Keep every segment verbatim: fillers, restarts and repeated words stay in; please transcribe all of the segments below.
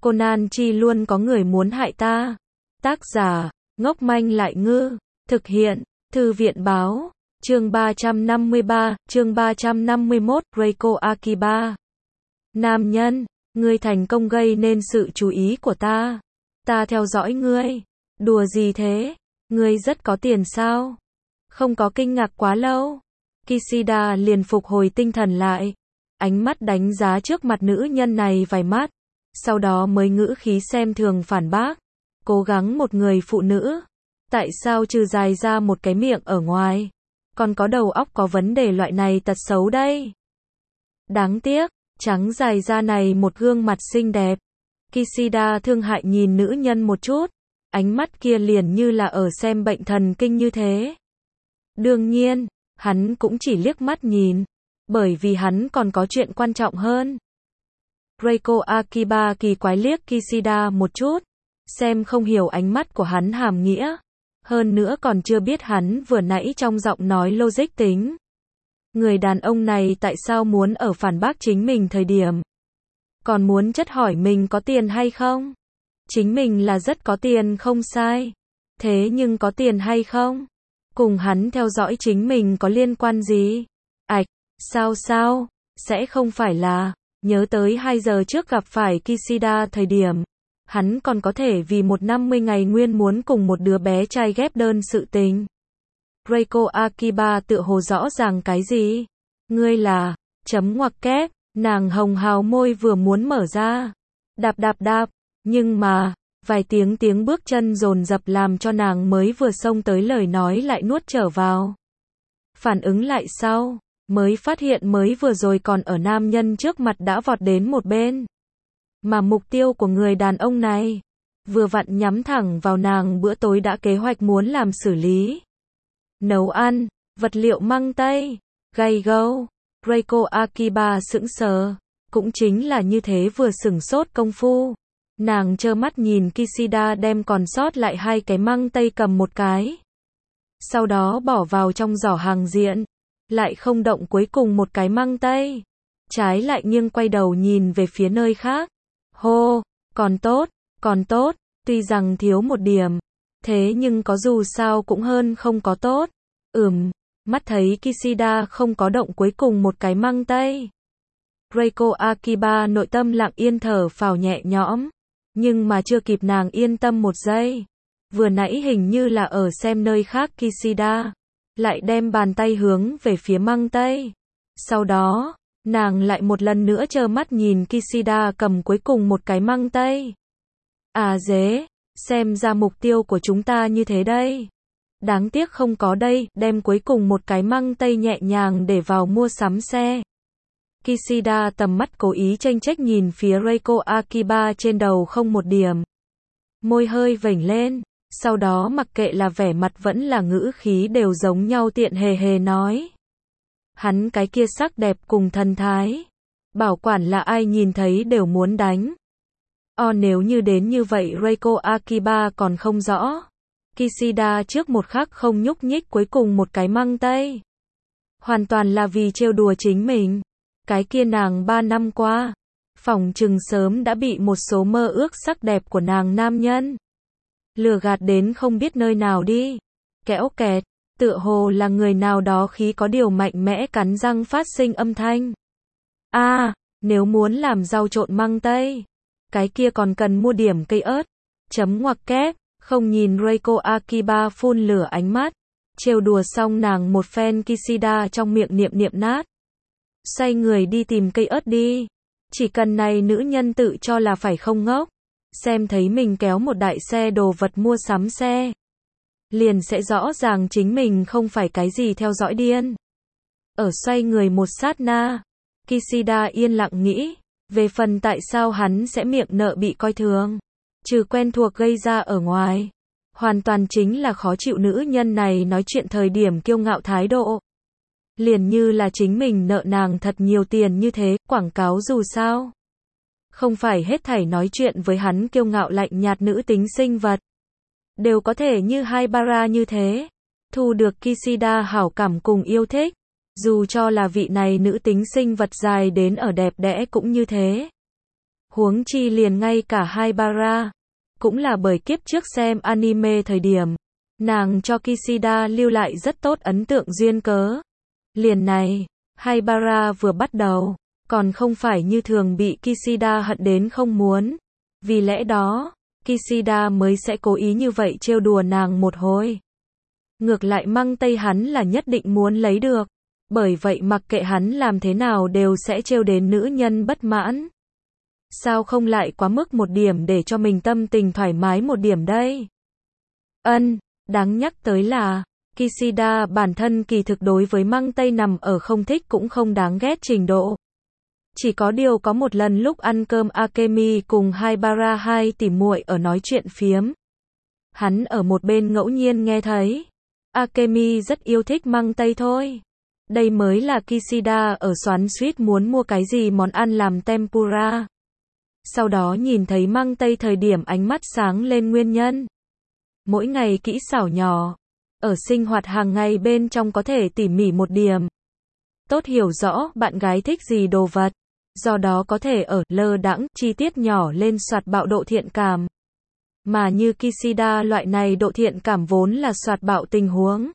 Conan chi luôn có người muốn hại ta. Tác giả, ngốc manh lại ngư. Thực hiện, Thư viện báo. Chương ba trăm năm mươi ba, chương ba trăm năm mươi mốt, Reiko Akiba. Nam nhân, ngươi thành công gây nên sự chú ý của ta. Ta theo dõi ngươi. Đùa gì thế? Ngươi rất có tiền sao? Không có kinh ngạc quá lâu. Kishida liền phục hồi tinh thần lại. Ánh mắt đánh giá trước mặt nữ nhân này vài mắt. Sau đó mới ngữ khí xem thường phản bác. Cố gắng một người phụ nữ. Tại sao trừ dài ra một cái miệng ở ngoài? Còn có đầu óc có vấn đề loại này tật xấu đây. Đáng tiếc, trắng dài ra này một gương mặt xinh đẹp. Kishida thương hại nhìn nữ nhân một chút. Ánh mắt kia liền như là ở xem bệnh thần kinh như thế. Đương nhiên, hắn cũng chỉ liếc mắt nhìn. Bởi vì hắn còn có chuyện quan trọng hơn. Reiko Akiba kỳ quái liếc Kishida một chút. Xem không hiểu ánh mắt của hắn hàm nghĩa. Hơn nữa còn chưa biết hắn vừa nãy trong giọng nói logic tính. Người đàn ông này tại sao muốn ở phản bác chính mình thời điểm. Còn muốn chất hỏi mình có tiền hay không? Chính mình là rất có tiền không sai. Thế nhưng có tiền hay không? Cùng hắn theo dõi chính mình có liên quan gì? Ảch, sao sao? Sẽ không phải là, nhớ tới hai giờ trước gặp phải Kishida thời điểm. Hắn còn có thể vì một năm mươi ngày nguyên muốn cùng một đứa bé trai ghép đơn sự tình. Reiko Akiba tự hồ rõ ràng cái gì? Ngươi là, chấm ngoặc kép, nàng hồng hào môi vừa muốn mở ra. Đạp đạp đạp, nhưng mà, vài tiếng tiếng bước chân dồn dập làm cho nàng mới vừa xông tới lời nói lại nuốt trở vào. Phản ứng lại sau, mới phát hiện mới vừa rồi còn ở nam nhân trước mặt đã vọt đến một bên. Mà mục tiêu của người đàn ông này, vừa vặn nhắm thẳng vào nàng bữa tối đã kế hoạch muốn làm xử lý. Nấu ăn, vật liệu măng tây, gay gâu, Reiko Akiba sững sờ, cũng chính là như thế vừa sửng sốt công phu. Nàng trơ mắt nhìn Kishida đem còn sót lại hai cái măng tây cầm một cái. Sau đó bỏ vào trong giỏ hàng diện, lại không động cuối cùng một cái măng tây. Trái lại nghiêng quay đầu nhìn về phía nơi khác. Hô, còn tốt, còn tốt, tuy rằng thiếu một điểm, thế nhưng có dù sao cũng hơn không có tốt. Ừm, mắt thấy Kishida không có động cuối cùng một cái măng tây. Reiko Akiba nội tâm lặng yên thở phào nhẹ nhõm, nhưng mà chưa kịp nàng yên tâm một giây. Vừa nãy hình như là ở xem nơi khác Kishida, lại đem bàn tay hướng về phía măng tây. Sau đó, nàng lại một lần nữa trơ mắt nhìn Kishida cầm cuối cùng một cái măng tây. À dế, xem ra mục tiêu của chúng ta như thế đây. Đáng tiếc không có đây, đem cuối cùng một cái măng tây nhẹ nhàng để vào mua sắm xe. Kishida tầm mắt cố ý chênh chếch nhìn phía Reiko Akiba trên đầu không một điểm. Môi hơi vểnh lên, sau đó mặc kệ là vẻ mặt vẫn là ngữ khí đều giống nhau tiện hề hề nói. Hắn cái kia sắc đẹp cùng thần thái. Bảo quản là ai nhìn thấy đều muốn đánh. O nếu như đến như vậy Reiko Akiba còn không rõ. Kishida trước một khắc không nhúc nhích cuối cùng một cái măng tây. Hoàn toàn là vì trêu đùa chính mình. Cái kia nàng ba năm qua. Phỏng chừng sớm đã bị một số mơ ước sắc đẹp của nàng nam nhân. Lừa gạt đến không biết nơi nào đi. Kẽo kẹt. Tựa hồ là người nào đó khí có điều mạnh mẽ cắn răng phát sinh âm thanh. A, à, nếu muốn làm rau trộn măng tây, cái kia còn cần mua điểm cây ớt. Chấm ngoặc kép, không nhìn Reiko Akiba phun lửa ánh mắt. Trêu đùa xong nàng một phen Kishida trong miệng niệm niệm nát. Xoay người đi tìm cây ớt đi. Chỉ cần này nữ nhân tự cho là phải không ngốc. Xem thấy mình kéo một đại xe đồ vật mua sắm xe. Liền sẽ rõ ràng chính mình không phải cái gì theo dõi điên. Ở xoay người một sát na, Kishida yên lặng nghĩ, về phần tại sao hắn sẽ miệng nợ bị coi thường, trừ quen thuộc gây ra ở ngoài, hoàn toàn chính là khó chịu nữ nhân này nói chuyện thời điểm kiêu ngạo thái độ. Liền như là chính mình nợ nàng thật nhiều tiền như thế, quảng cáo dù sao. Không phải hết thảy nói chuyện với hắn kiêu ngạo lạnh nhạt nữ tính sinh vật. Đều có thể như hai bara như thế. Thu được Kishida hảo cảm cùng yêu thích. Dù cho là vị này nữ tính sinh vật dài đến ở đẹp đẽ cũng như thế. Huống chi liền ngay cả Haibara, cũng là bởi kiếp trước xem anime thời điểm, nàng cho Kishida lưu lại rất tốt ấn tượng duyên cớ. Liền này, Haibara vừa bắt đầu, còn không phải như thường bị Kishida hận đến không muốn. Vì lẽ đó, Kishida mới sẽ cố ý như vậy trêu đùa nàng một hồi. Ngược lại Măng Tây hắn là nhất định muốn lấy được. Bởi vậy mặc kệ hắn làm thế nào đều sẽ trêu đến nữ nhân bất mãn. Sao không lại quá mức một điểm để cho mình tâm tình thoải mái một điểm đây? Ân, đáng nhắc tới là, Kishida bản thân kỳ thực đối với Măng Tây nằm ở không thích cũng không đáng ghét trình độ. Chỉ có điều có một lần lúc ăn cơm Akemi cùng Haibara hai tỉ muội ở nói chuyện phiếm. Hắn ở một bên ngẫu nhiên nghe thấy. Akemi rất yêu thích Măng Tây thôi. Đây mới là Kishida ở xoắn xuýt muốn mua cái gì món ăn làm tempura. Sau đó nhìn thấy Măng Tây thời điểm ánh mắt sáng lên nguyên nhân. Mỗi ngày kỹ xảo nhỏ. Ở sinh hoạt hàng ngày bên trong có thể tỉ mỉ một điểm. Tốt hiểu rõ bạn gái thích gì đồ vật. Do đó có thể ở lơ đãng chi tiết nhỏ lên soạt bạo độ thiện cảm. Mà như Kishida loại này độ thiện cảm vốn là soạt bạo tình huống.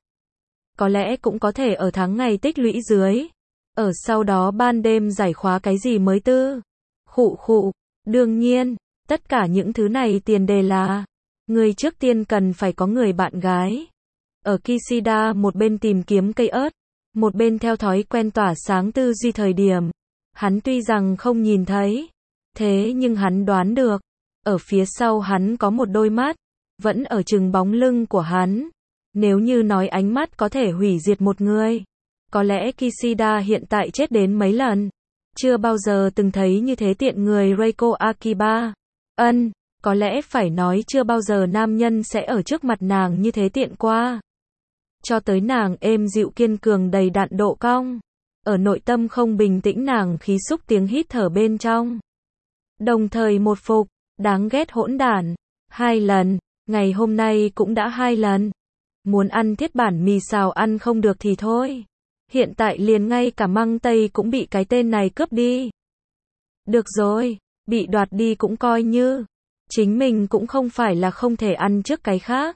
Có lẽ cũng có thể ở tháng ngày tích lũy dưới. Ở sau đó ban đêm giải khóa cái gì mới tư. Khụ khụ. Đương nhiên, tất cả những thứ này tiền đề là người trước tiên cần phải có người bạn gái. Ở Kishida một bên tìm kiếm cây ớt, một bên theo thói quen tỏa sáng tư duy thời điểm. Hắn tuy rằng không nhìn thấy, thế nhưng hắn đoán được. Ở phía sau hắn có một đôi mắt, vẫn ở chừng bóng lưng của hắn. Nếu như nói ánh mắt có thể hủy diệt một người, có lẽ Kishida hiện tại chết đến mấy lần. Chưa bao giờ từng thấy như thế tiện người Reiko Akiba. Ân, có lẽ phải nói chưa bao giờ nam nhân sẽ ở trước mặt nàng như thế tiện qua. Cho tới nàng êm dịu kiên cường đầy đặn độ cong. Ở nội tâm không bình tĩnh nàng khí xúc tiếng hít thở bên trong. Đồng thời một phục, đáng ghét hỗn đản. Hai lần, ngày hôm nay cũng đã hai lần. Muốn ăn thiết bản mì xào ăn không được thì thôi. Hiện tại liền ngay cả Măng Tây cũng bị cái tên này cướp đi. Được rồi, bị đoạt đi cũng coi như. Chính mình cũng không phải là không thể ăn trước cái khác.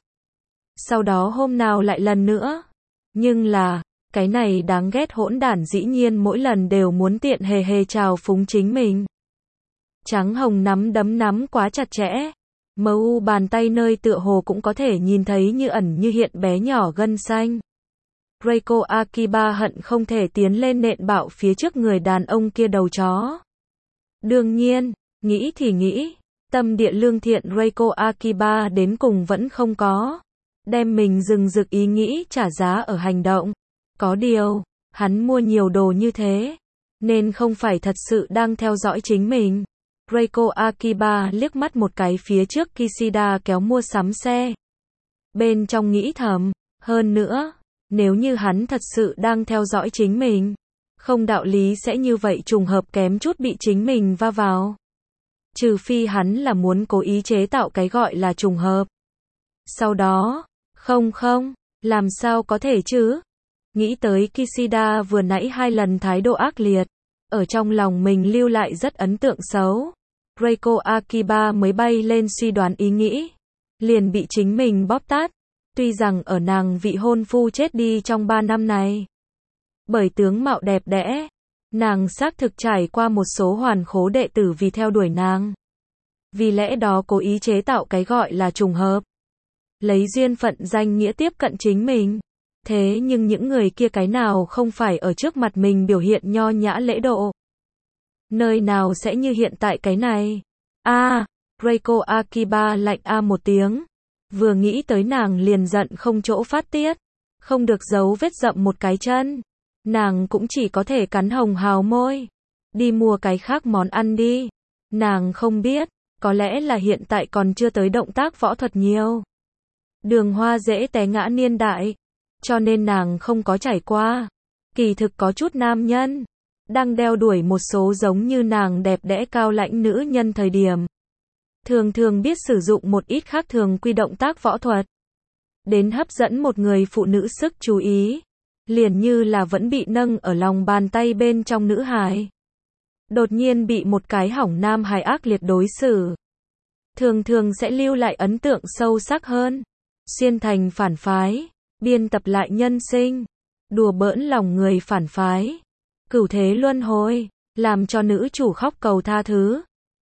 Sau đó hôm nào lại lần nữa. Nhưng là, cái này đáng ghét hỗn đản dĩ nhiên mỗi lần đều muốn tiện hề hề trào phúng chính mình. Trắng hồng nắm đấm nắm quá chặt chẽ. Mờ u bàn tay nơi tựa hồ cũng có thể nhìn thấy như ẩn như hiện bé nhỏ gân xanh. Reiko Akiba hận không thể tiến lên nện bạo phía trước người đàn ông kia đầu chó. Đương nhiên, nghĩ thì nghĩ, tâm địa lương thiện Reiko Akiba đến cùng vẫn không có. Đem mình rừng rực ý nghĩ trả giá ở hành động. Có điều, hắn mua nhiều đồ như thế, nên không phải thật sự đang theo dõi chính mình. Reiko Akiba liếc mắt một cái phía trước Kishida kéo mua sắm xe. Bên trong nghĩ thầm, hơn nữa, nếu như hắn thật sự đang theo dõi chính mình, không đạo lý sẽ như vậy trùng hợp kém chút bị chính mình va vào. Trừ phi hắn là muốn cố ý chế tạo cái gọi là trùng hợp. Sau đó, không không, làm sao có thể chứ? Nghĩ tới Kishida vừa nãy hai lần thái độ ác liệt, ở trong lòng mình lưu lại rất ấn tượng xấu. Reiko Akiba mới bay lên suy đoán ý nghĩ, liền bị chính mình bóp tát. Tuy rằng ở nàng vị hôn phu chết đi trong ba năm này, bởi tướng mạo đẹp đẽ, nàng xác thực trải qua một số hoàn khố đệ tử vì theo đuổi nàng. Vì lẽ đó cố ý chế tạo cái gọi là trùng hợp, lấy duyên phận danh nghĩa tiếp cận chính mình. Thế nhưng những người kia cái nào không phải ở trước mặt mình biểu hiện nho nhã lễ độ. Nơi nào sẽ như hiện tại cái này. A, à, Reiko Akiba lạnh a một tiếng. Vừa nghĩ tới nàng liền giận không chỗ phát tiết. Không được giấu vết dậm một cái chân. Nàng cũng chỉ có thể cắn hồng hào môi. Đi mua cái khác món ăn đi. Nàng không biết, có lẽ là hiện tại còn chưa tới động tác võ thuật nhiều. Đường hoa dễ té ngã niên đại. Cho nên nàng không có trải qua. Kỳ thực có chút nam nhân đang đeo đuổi một số giống như nàng đẹp đẽ cao lãnh nữ nhân thời điểm. Thường thường biết sử dụng một ít khác thường quy động tác võ thuật. Đến hấp dẫn một người phụ nữ sức chú ý. Liền như là vẫn bị nâng ở lòng bàn tay bên trong nữ hài. đột nhiên bị một cái hỏng nam hài ác liệt đối xử, thường thường sẽ lưu lại ấn tượng sâu sắc hơn. Xuyên thành phản phái, biên tập lại nhân sinh, đùa bỡn lòng người phản phái, cửu thế luân hồi, làm cho nữ chủ khóc cầu tha thứ.